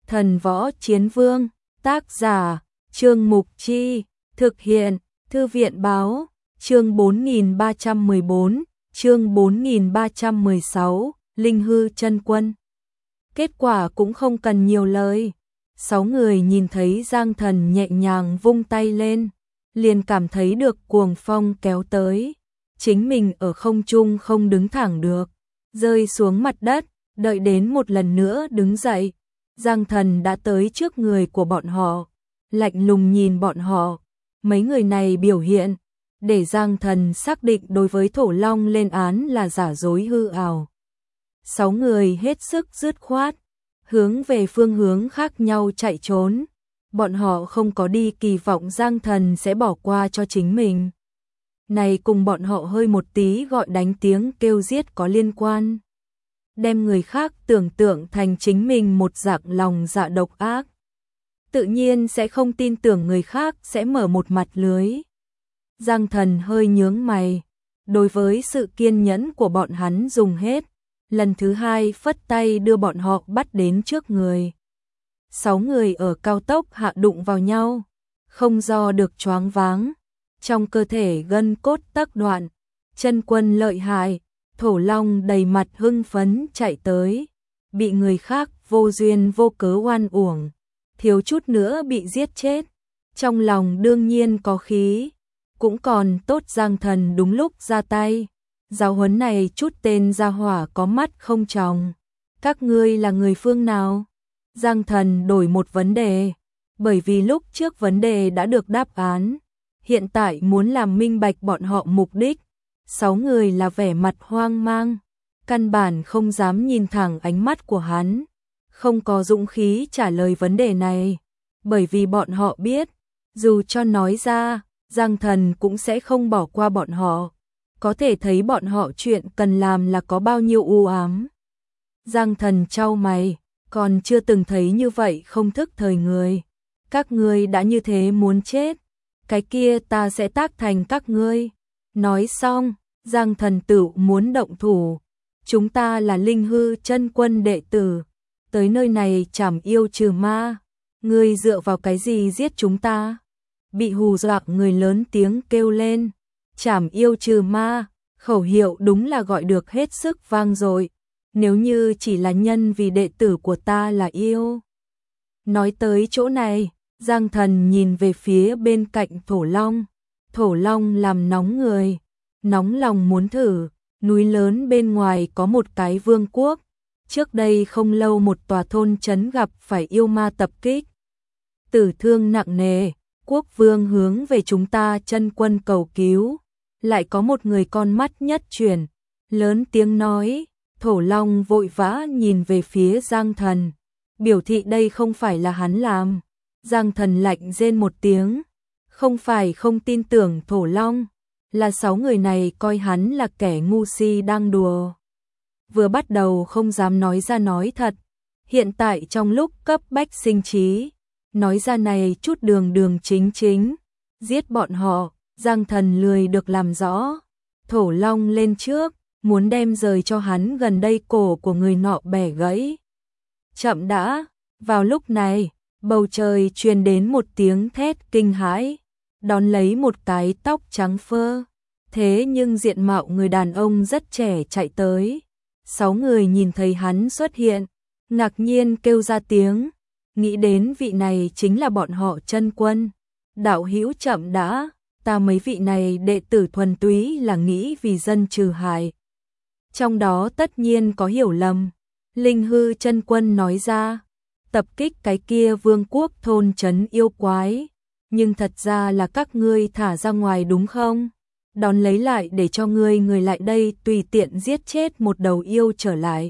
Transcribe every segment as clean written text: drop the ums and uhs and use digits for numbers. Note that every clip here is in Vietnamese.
Thần Võ Chiến Vương, tác giả, Trương Mục Chi, thực hiện, Thư viện Báo, chương 4314, chương 4316, Linh Hư Chân Quân. Kết quả cũng không cần nhiều lời. 6 người nhìn thấy Giang Thần nhẹ nhàng vung tay lên, liền cảm thấy được cuồng phong kéo tới. Chính mình ở không trung không đứng thẳng được, rơi xuống mặt đất, đợi đến một lần nữa đứng dậy. Giang Thần đã tới trước người của bọn họ, lạnh lùng nhìn bọn họ. Mấy người này biểu hiện, để Giang Thần xác định đối với Thổ Long lên án là giả dối hư ảo. 6 người hết sức dứt khoát, hướng về phương hướng khác nhau chạy trốn. Bọn họ không có đi kỳ vọng Giang Thần sẽ bỏ qua cho chính mình. Này cùng bọn họ hơi một tí gọi đánh tiếng kêu giết có liên quan. Đem người khác tưởng tượng thành chính mình một dạng lòng dạ độc ác. Tự nhiên sẽ không tin tưởng người khác sẽ mở một mặt lưới. Giang Thần hơi nhướng mày, đối với sự kiên nhẫn của bọn hắn dùng hết. Lần thứ hai phất tay đưa bọn họ bắt đến trước người. 6 người ở cao tốc hạ đụng vào nhau, không do được choáng váng. Trong cơ thể gân cốt tắc đoạn, chân quân lợi hại. Thổ Long đầy mặt hưng phấn chạy tới, bị người khác vô duyên vô cớ oan uổng, thiếu chút nữa bị giết chết. Trong lòng đương nhiên có khí, cũng còn tốt Giang Thần đúng lúc ra tay. Giáo huấn này chút tên gia hỏa có mắt không tròng. Các ngươi là người phương nào? Giang Thần đổi một vấn đề, bởi vì lúc trước vấn đề đã được đáp án. Hiện tại muốn làm minh bạch bọn họ mục đích. 6 người là vẻ mặt hoang mang, căn bản không dám nhìn thẳng ánh mắt của hắn, không có dũng khí trả lời vấn đề này, bởi vì bọn họ biết, dù cho nói ra, Giang Thần cũng sẽ không bỏ qua bọn họ, có thể thấy bọn họ chuyện cần làm là có bao nhiêu u ám. Giang Thần chau mày, còn chưa từng thấy như vậy không thức thời người. Các ngươi đã như thế muốn chết, cái kia ta sẽ tác thành các ngươi. Nói xong, Giang Thần tự muốn động thủ. Chúng ta là Linh Hư Chân Quân đệ tử, tới nơi này trảm yêu trừ ma. Ngươi dựa vào cái gì giết chúng ta? Bị hù dọa người lớn tiếng kêu lên. Trảm yêu trừ ma, khẩu hiệu đúng là gọi được hết sức vang dội. Nếu như chỉ là nhân vì đệ tử của ta là yêu. Nói tới chỗ này, Giang Thần nhìn về phía bên cạnh Thổ Long. Thổ Long làm nóng người, nóng lòng muốn thử. Núi lớn bên ngoài có một cái vương quốc. Trước đây không lâu một tòa thôn trấn gặp phải yêu ma tập kích, tử thương nặng nề. Quốc vương hướng về chúng ta chân quân cầu cứu. Lại có một người con mắt nhất chuyển, lớn tiếng nói. Thổ Long vội vã nhìn về phía Giang Thần, biểu thị đây không phải là hắn làm. Giang Thần lạnh rên một tiếng, không phải không tin tưởng Thổ Long, là 6 người này coi hắn là kẻ ngu si đang đùa. Vừa bắt đầu không dám nói ra nói thật, hiện tại trong lúc cấp bách sinh trí, nói ra này chút đường đường chính chính, giết bọn họ. Giang Thần lười được làm rõ. Thổ Long lên trước, muốn đem rời cho hắn gần đây cổ của người nọ bẻ gãy. Chậm đã, vào lúc này, bầu trời truyền đến một tiếng thét kinh hãi, đón lấy một cái tóc trắng phơ. Thế nhưng diện mạo người đàn ông rất trẻ chạy tới. 6 người nhìn thấy hắn xuất hiện, ngạc nhiên kêu ra tiếng, nghĩ đến vị này chính là bọn họ chân quân. Đạo hữu chậm đã, ta mấy vị này đệ tử thuần túy là nghĩ vì dân trừ hại. Trong đó tất nhiên có hiểu lầm. Linh Hư Chân Quân nói ra, tập kích cái kia vương quốc thôn trấn yêu quái, nhưng thật ra là các ngươi thả ra ngoài đúng không? Đón lấy lại để cho người lại đây tùy tiện giết chết một đầu yêu trở lại.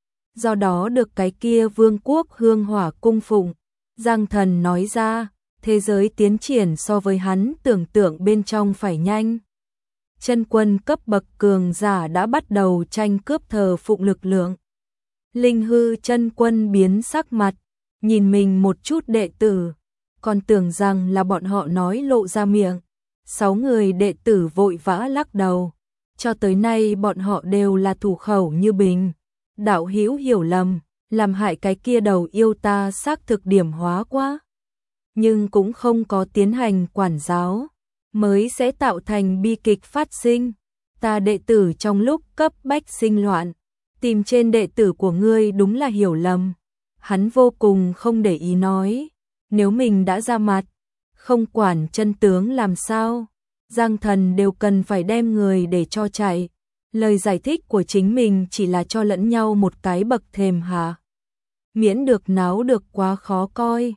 Do đó được cái kia vương quốc hương hỏa cung phụng. Giang Thần nói ra, thế giới tiến triển so với hắn tưởng tượng bên trong phải nhanh. Chân quân cấp bậc cường giả đã bắt đầu tranh cướp thờ phụng lực lượng. Linh Hư Chân Quân biến sắc mặt, nhìn mình một chút đệ tử, còn tưởng rằng là bọn họ nói lộ ra miệng. 6 người đệ tử vội vã lắc đầu, cho tới nay bọn họ đều là thủ khẩu như bình. Đạo hữu hiểu lầm, làm hại cái kia đầu yêu ta xác thực điểm hóa quá. Nhưng cũng không có tiến hành quản giáo, mới sẽ tạo thành bi kịch phát sinh. Ta đệ tử trong lúc cấp bách sinh loạn, tìm trên đệ tử của ngươi đúng là hiểu lầm. Hắn vô cùng không để ý nói, nếu mình đã ra mặt, không quản chân tướng làm sao, Giang Thần đều cần phải đem người để cho chạy. Lời giải thích của chính mình chỉ là cho lẫn nhau một cái bậc thềm hạ. Miễn được náo được quá khó coi.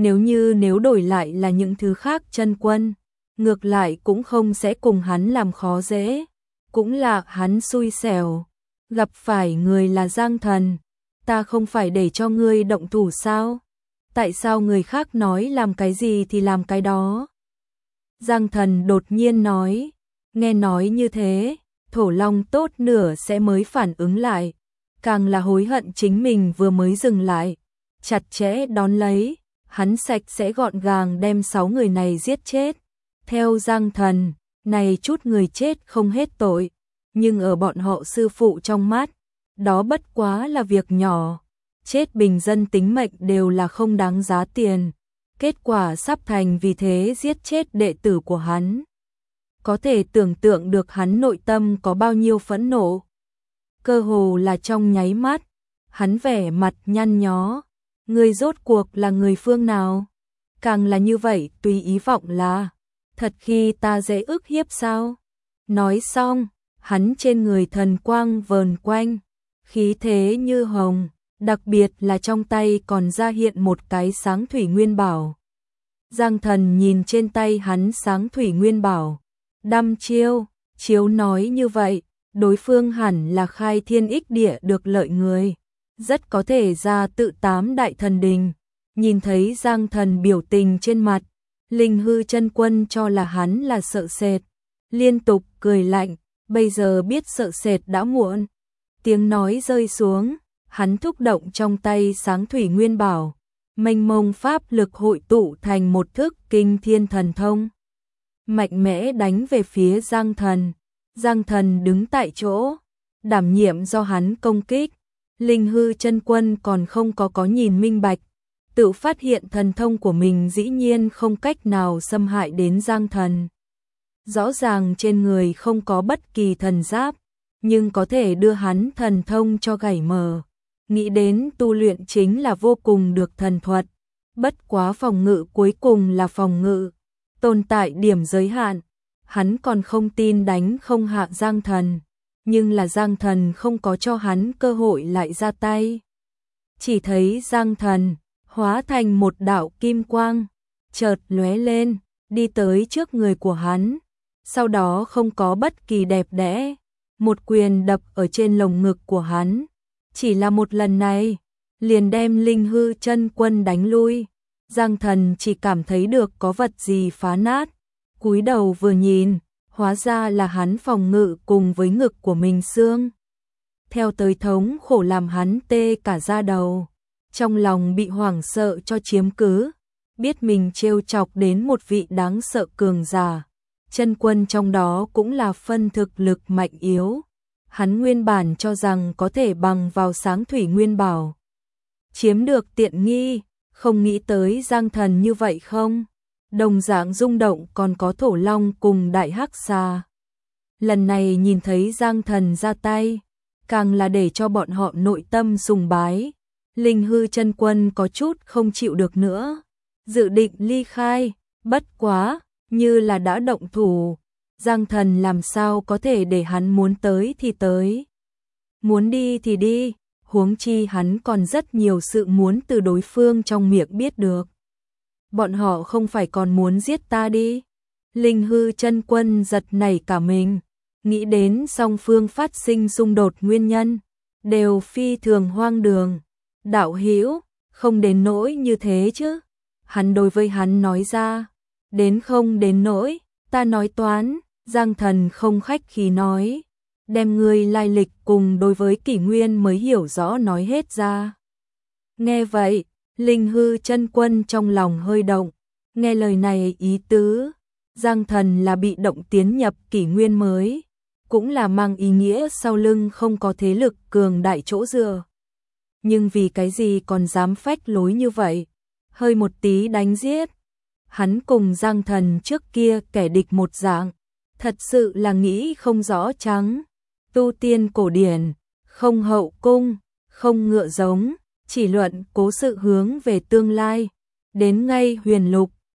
Nếu đổi lại là những thứ khác Chân Quân, ngược lại cũng không sẽ cùng hắn làm khó dễ. Cũng là hắn xui xẻo, gặp phải người là Giang Thần. Ta không phải để cho ngươi động thủ sao? Tại sao người khác nói làm cái gì thì làm cái đó? Giang Thần đột nhiên nói, nghe nói như thế, Thổ Long tốt nửa sẽ mới phản ứng lại, càng là hối hận chính mình vừa mới dừng lại, chặt chẽ đón lấy, hắn sạch sẽ gọn gàng đem 6 người này giết chết. Theo Giang Thần, này chút người chết không hết tội, nhưng ở bọn họ sư phụ trong mắt, đó bất quá là việc nhỏ, chết bình dân tính mệnh đều là không đáng giá tiền. Kết quả sắp thành vì thế giết chết đệ tử của hắn. Có thể tưởng tượng được hắn nội tâm có bao nhiêu phẫn nộ. Cơ hồ là trong nháy mắt, hắn vẻ mặt nhăn nhó. Người rốt cuộc là người phương nào? Càng là như vậy tùy ý vọng là, thật khi ta dễ ức hiếp sao? Nói xong, hắn trên người thần quang vờn quanh, khí thế như hồng, đặc biệt là trong tay còn ra hiện một cái sáng thủy nguyên bảo. Giang Thần nhìn trên tay hắn sáng thủy nguyên bảo, đăm chiếu nói như vậy, đối phương hẳn là khai thiên ích địa được lợi người, rất có thể ra tự 8 đại thần đình. Nhìn thấy Giang Thần biểu tình trên mặt, Linh Hư Chân Quân cho là hắn là sợ sệt, liên tục cười lạnh, bây giờ biết sợ sệt đã muộn. Tiếng nói rơi xuống, hắn thúc động trong tay sáng thủy nguyên bảo, mênh mông pháp lực hội tụ thành một thức kinh thiên thần thông, mạnh mẽ đánh về phía Giang Thần. Giang Thần đứng tại chỗ, đảm nhiệm do hắn công kích. Linh Hư Chân Quân còn không có nhìn minh bạch, tự phát hiện thần thông của mình dĩ nhiên không cách nào xâm hại đến Giang Thần. Rõ ràng trên người không có bất kỳ thần giáp, nhưng có thể đưa hắn thần thông cho gảy mờ. Nghĩ đến tu luyện chính là vô cùng được thần thuật, bất quá phòng ngự cuối cùng là phòng ngự, tồn tại điểm giới hạn. Hắn còn không tin đánh không hạ Giang Thần, nhưng là Giang Thần không có cho hắn cơ hội lại ra tay. Chỉ thấy Giang Thần hóa thành một đạo kim quang, chợt lóe lên, đi tới trước người của hắn. Sau đó không có bất kỳ đẹp đẽ, một quyền đập ở trên lồng ngực của hắn. Chỉ là một lần này, liền đem Linh Hư Chân Quân đánh lui. Giang Thần chỉ cảm thấy được có vật gì phá nát, cúi đầu vừa nhìn, hóa ra là hắn phòng ngự cùng với ngực của mình xương. Theo tới thống khổ làm hắn tê cả da đầu, trong lòng bị hoảng sợ cho chiếm cứ, biết mình trêu chọc đến một vị đáng sợ cường giả. Chân quân trong đó cũng là phân thực lực mạnh yếu. Hắn nguyên bản cho rằng có thể bằng vào sáng thủy nguyên bảo chiếm được tiện nghi, không nghĩ tới Giang Thần như vậy không. Đồng dạng rung động còn có Thổ Long cùng Đại Hắc Xà. Lần này nhìn thấy Giang Thần ra tay, càng là để cho bọn họ nội tâm sùng bái. Linh Hư Chân Quân có chút không chịu được nữa, dự định ly khai, bất quá, như là đã động thủ. Giang Thần làm sao có thể để hắn muốn tới thì tới, muốn đi thì đi, huống chi hắn còn rất nhiều sự muốn từ đối phương trong miệng biết được. Bọn họ không phải còn muốn giết ta đi? Linh Hư Chân Quân giật nảy cả mình, nghĩ đến song phương phát sinh xung đột nguyên nhân, đều phi thường hoang đường. Đạo hữu, không đến nỗi như thế chứ? Hắn đối với hắn nói ra, đến không đến nỗi, ta nói toán. Giang Thần không khách khí nói, đem người lai lịch cùng đối với kỷ nguyên mới hiểu rõ nói hết ra. Nghe vậy, Linh Hư Chân Quân trong lòng hơi động, nghe lời này ý tứ, Giang Thần là bị động tiến nhập kỷ nguyên mới, cũng là mang ý nghĩa sau lưng không có thế lực cường đại chỗ dựa. nhưng vì cái gì còn dám phách lối như vậy, hơi một tí đánh giết. Hắn cùng Giang Thần trước kia kẻ địch một dạng, thật sự là nghĩ không rõ trắng. Tu tiên cổ điển, không hậu cung, không ngựa giống, chỉ luận cố sự hướng về tương lai. Đến ngay huyền lục,